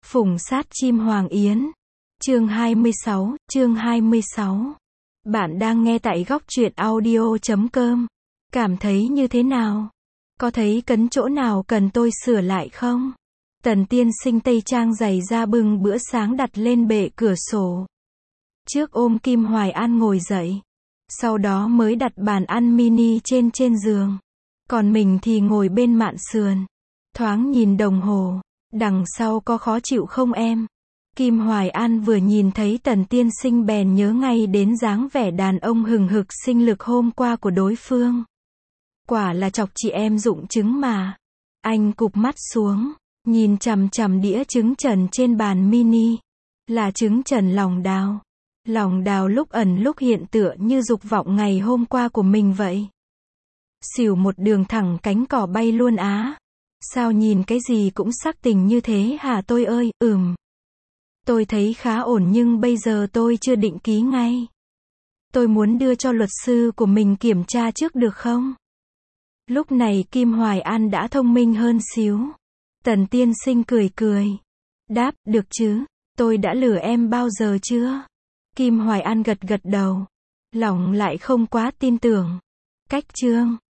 Phùng sát chim hoàng yến. Chương 26. Bạn đang nghe tại góc truyện audio.com. Cảm thấy như thế nào? Có thấy cấn chỗ nào cần tôi sửa lại không? Tần tiên sinh tây trang giày da bưng bữa sáng đặt lên bệ cửa sổ. Trước ôm Kim Hoài An ngồi dậy. Sau đó mới đặt bàn ăn mini trên giường. Còn mình thì ngồi bên mạn sườn. Thoáng nhìn đồng hồ. Đằng sau có khó chịu không em? Kim Hoài An vừa nhìn thấy tần tiên sinh bèn nhớ ngay đến dáng vẻ đàn ông hừng hực sinh lực hôm qua của đối phương. Quả là chọc chị em dụng trứng mà. Anh cụp mắt xuống, nhìn chằm chằm đĩa trứng trần trên bàn mini. Là trứng trần lòng đào. Lòng đào lúc ẩn lúc hiện tựa như dục vọng ngày hôm qua của mình vậy. Xỉu một đường thẳng cánh cỏ bay luôn á. Sao nhìn cái gì cũng sắc tình như thế hả tôi ơi? Tôi thấy khá ổn nhưng bây giờ tôi chưa định ký ngay. Tôi muốn đưa cho luật sư của mình kiểm tra trước được không? Lúc này Kim Hoài An đã thông minh hơn xíu. Tần tiên sinh cười. Đáp, được chứ, tôi đã lừa em bao giờ chưa? Kim Hoài An gật đầu. Lòng lại không quá tin tưởng. Cách chương